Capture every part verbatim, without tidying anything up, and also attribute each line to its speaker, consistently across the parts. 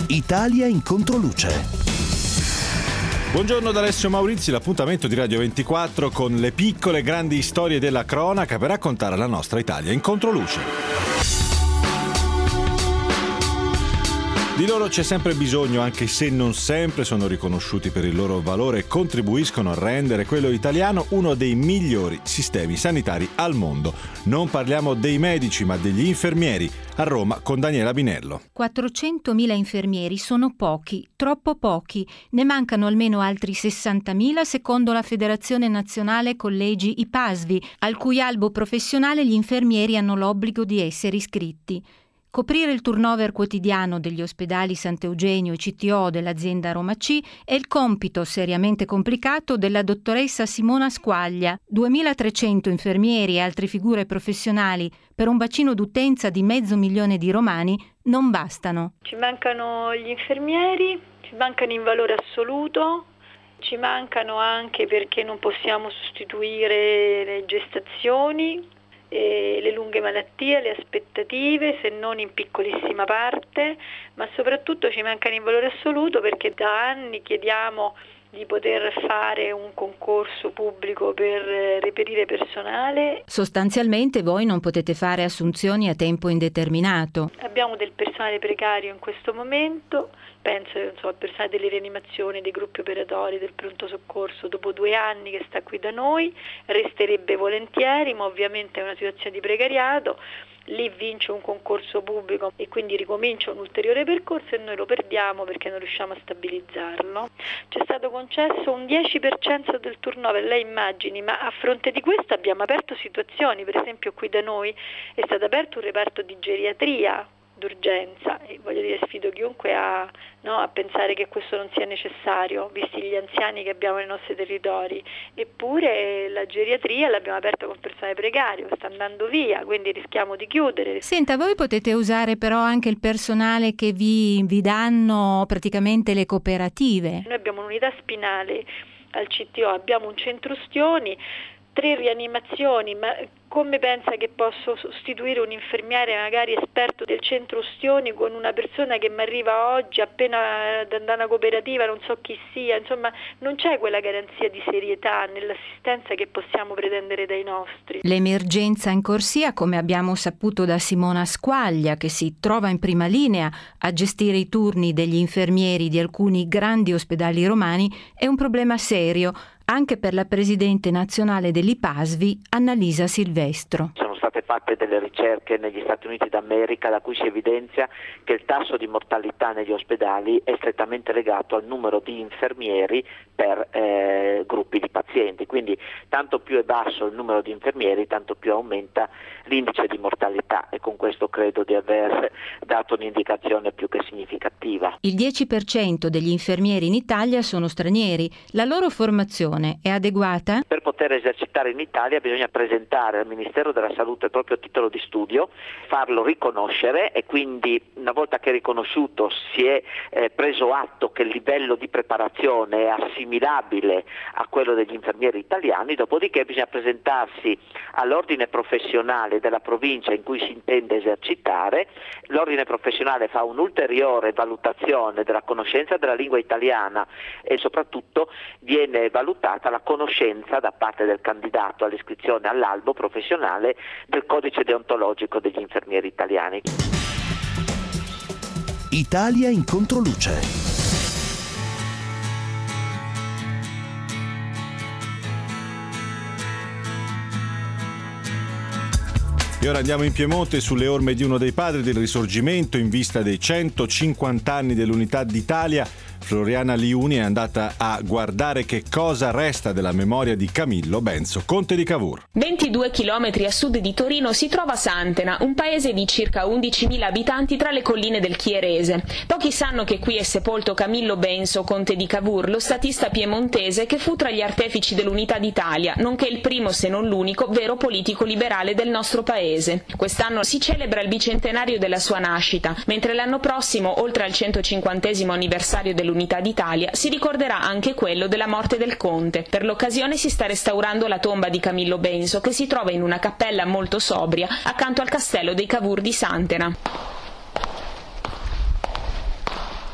Speaker 1: Italia in controluce.
Speaker 2: Buongiorno da Alessio Maurizi, l'appuntamento di Radio ventiquattro con le piccole grandi storie della cronaca per raccontare la nostra Italia in controluce. Di loro c'è sempre bisogno, anche se non sempre sono riconosciuti per il loro valore e contribuiscono a rendere quello italiano uno dei migliori sistemi sanitari al mondo. Non parliamo dei medici, ma degli infermieri. A Roma con Daniela Binello.
Speaker 3: quattrocentomila infermieri sono pochi, troppo pochi. Ne mancano almeno altri sessantamila secondo la Federazione Nazionale Collegi I P A S V I, al cui albo professionale gli infermieri hanno l'obbligo di essere iscritti. Coprire il turnover quotidiano degli ospedali Sant'Eugenio e C T O dell'azienda Roma C è il compito seriamente complicato della dottoressa Simona Squaglia. duemilatrecento infermieri e altre figure professionali per un bacino d'utenza di mezzo milione di romani non bastano.
Speaker 4: Ci mancano gli infermieri, ci mancano in valore assoluto, ci mancano anche perché non possiamo sostituire le gestazioni, e le lunghe malattie, le aspettative, se non in piccolissima parte, ma soprattutto ci mancano in valore assoluto perché da anni chiediamo di poter fare un concorso pubblico per reperire personale.
Speaker 3: Sostanzialmente voi non potete fare assunzioni a tempo indeterminato.
Speaker 4: Abbiamo del personale precario in questo momento, penso so, al personale delle rianimazioni, dei gruppi operatori, del pronto soccorso, dopo due anni che sta qui da noi, resterebbe volentieri, ma ovviamente è una situazione di precariato. Lì vince un concorso pubblico e quindi ricomincia un ulteriore percorso e noi lo perdiamo perché non riusciamo a stabilizzarlo. C'è stato concesso un dieci per cento del turnover, lei immagini, ma a fronte di questo abbiamo aperto situazioni, per esempio qui da noi è stato aperto un reparto di geriatria d'urgenza e voglio dire sfido chiunque a, no, a pensare che questo non sia necessario visti gli anziani che abbiamo nei nostri territori, eppure la geriatria l'abbiamo aperta con personale precario, sta andando via, quindi rischiamo di chiudere.
Speaker 3: Senta, voi potete usare però anche il personale che vi, vi danno praticamente le cooperative.
Speaker 4: Noi abbiamo un'unità spinale al C T O, abbiamo un centro ustioni, tre rianimazioni, ma come pensa che posso sostituire un infermiere magari esperto del centro ustioni con una persona che mi arriva oggi appena da una cooperativa, non so chi sia, insomma non c'è quella garanzia di serietà nell'assistenza che possiamo pretendere dai nostri.
Speaker 3: L'emergenza in corsia, come abbiamo saputo da Simona Squaglia, che si trova in prima linea a gestire i turni degli infermieri di alcuni grandi ospedali romani, è un problema serio anche per la presidente nazionale dell'I P A S V I, Annalisa Silvestro.
Speaker 5: Sono state fatte delle ricerche negli Stati Uniti d'America da cui si evidenzia che il tasso di mortalità negli ospedali è strettamente legato al numero di infermieri per eh, gruppi di pazienti, quindi tanto più è basso il numero di infermieri, tanto più aumenta l'indice di mortalità e con questo credo di aver dato un'indicazione più che significativa.
Speaker 3: Il dieci per cento degli infermieri in Italia sono stranieri. La loro formazione è adeguata?
Speaker 5: Per poter esercitare in Italia bisogna presentare al Ministero della Salute il proprio titolo di studio, farlo riconoscere e quindi una volta che è riconosciuto si è eh, preso atto che il livello di preparazione è assimilabile a quello degli infermieri italiani, dopodiché bisogna presentarsi all'ordine professionale della provincia in cui si intende esercitare. L'ordine professionale fa un'ulteriore valutazione della conoscenza della lingua italiana e soprattutto viene valutata la conoscenza da parte del candidato all'iscrizione all'albo professionale del codice deontologico degli infermieri italiani.
Speaker 1: Italia in controluce.
Speaker 2: E ora andiamo in Piemonte sulle orme di uno dei padri del Risorgimento in vista dei centocinquanta anni dell'Unità d'Italia. Floriana Liuni è andata a guardare che cosa resta della memoria di Camillo Benso, conte di Cavour.
Speaker 6: ventidue chilometri a sud di Torino si trova Santena, un paese di circa undicimila abitanti tra le colline del Chierese. Pochi sanno che qui è sepolto Camillo Benso, conte di Cavour, lo statista piemontese che fu tra gli artefici dell'Unità d'Italia, nonché il primo se non l'unico vero politico liberale del nostro paese. Quest'anno si celebra il bicentenario della sua nascita, mentre l'anno prossimo, oltre al centocinquantesimo anniversario dell'Unità d'Italia, si ricorderà anche quello della morte del conte. Per l'occasione si sta restaurando la tomba di Camillo Benso, che si trova in una cappella molto sobria accanto al castello dei Cavour di Santena.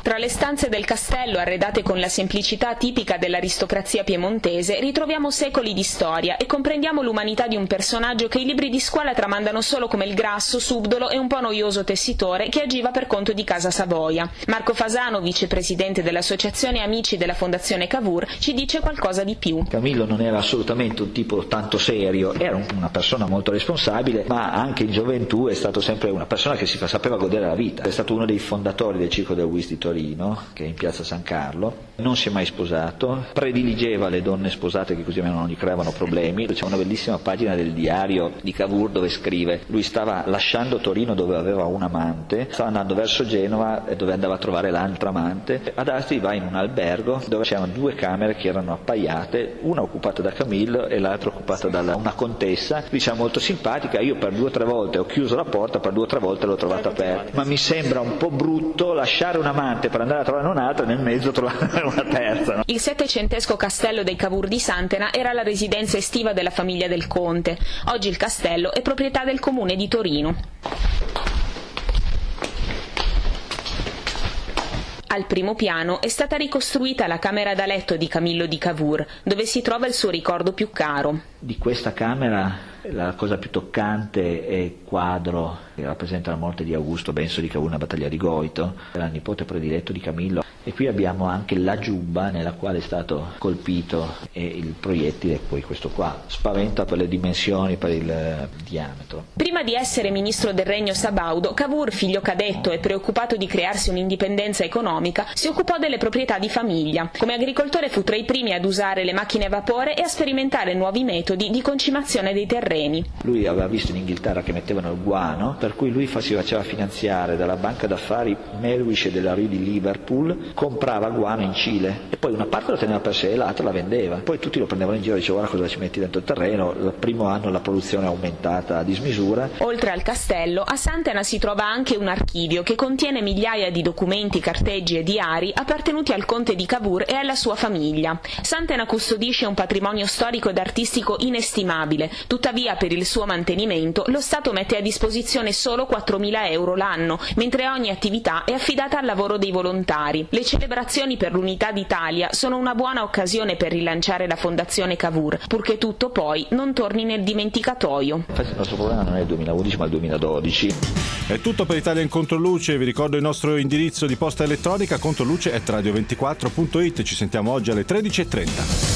Speaker 6: Tra le stanze del castello, arredate con la semplicità tipica dell'aristocrazia piemontese, ritroviamo secoli di storia e comprendiamo l'umanità di un personaggio che i libri di scuola tramandano solo come il grasso, subdolo e un po' noioso tessitore che agiva per conto di Casa Savoia. Marco Fasano, vicepresidente dell'Associazione Amici della Fondazione Cavour, ci dice qualcosa di più.
Speaker 7: Camillo non era assolutamente un tipo tanto serio, era una persona molto responsabile, ma anche in gioventù è stato sempre una persona che si fa, sapeva godere la vita. È stato uno dei fondatori del Circo del Whist di Torino, che è in piazza San Carlo. Non si è mai sposato, prediligeva le donne sposate che così almeno non gli creavano problemi. C'è una bellissima pagina del diario di Cavour dove scrive: lui stava lasciando Torino dove aveva un amante, stava andando verso Genova dove andava a trovare l'altra amante. Ad Asti va in un albergo dove c'erano due camere che erano appaiate, una occupata da Camillo e l'altra occupata da una contessa. Diciamo molto simpatica, io per due o tre volte ho chiuso la porta, per due o tre volte l'ho trovata aperta, ma mi sembra un po' brutto lasciare un amante per andare a trovare un'altra e nel mezzo trovare una terza, no?
Speaker 6: Il settecentesco castello dei Cavour di Santena era la residenza estiva della famiglia del conte. Oggi il castello è proprietà del comune di Torino. Al primo piano è stata ricostruita la camera da letto di Camillo di Cavour, dove si trova il suo ricordo più caro.
Speaker 7: Di questa camera la cosa più toccante è il quadro che rappresenta la morte di Augusto Benso di Cavour nella battaglia di Goito, era il nipote prediletto di Camillo. E qui abbiamo anche la giubba nella quale è stato colpito e il proiettile, poi questo qua spaventa per le dimensioni, per il eh, diametro.
Speaker 6: Prima di essere ministro del regno sabaudo, Cavour, figlio cadetto e preoccupato di crearsi un'indipendenza economica, si occupò delle proprietà di famiglia. Come agricoltore fu tra i primi ad usare le macchine a vapore e a sperimentare nuovi metodi di concimazione dei terreni.
Speaker 7: Lui aveva visto in Inghilterra che mettevano il guano, per cui lui si faceva finanziare dalla banca d'affari Melwish della Rue di Liverpool, comprava guano in Cile e poi una parte la teneva per sé e l'altra la vendeva. Poi tutti lo prendevano in giro e dicevano: guarda cosa ci metti dentro il terreno. Il primo anno la produzione è aumentata a dismisura.
Speaker 6: Oltre al castello, a Santena si trova anche un archivio che contiene migliaia di documenti, carteggi e diari appartenuti al conte di Cavour e alla sua famiglia. Santena custodisce un patrimonio storico ed artistico inestimabile, tuttavia per il suo mantenimento lo Stato mette a disposizione solo quattromila euro l'anno, mentre ogni attività è affidata al lavoro dei volontari. Le celebrazioni per l'unità d'Italia sono una buona occasione per rilanciare la Fondazione Cavour, purché tutto poi non torni nel dimenticatoio.
Speaker 7: Infatti il nostro problema non è il duemilaundici ma il duemiladodici.
Speaker 2: È tutto per Italia in Controluce, vi ricordo il nostro indirizzo di posta elettronica controluce chiocciola radio ventiquattro punto it. Ci sentiamo oggi alle tredici e trenta.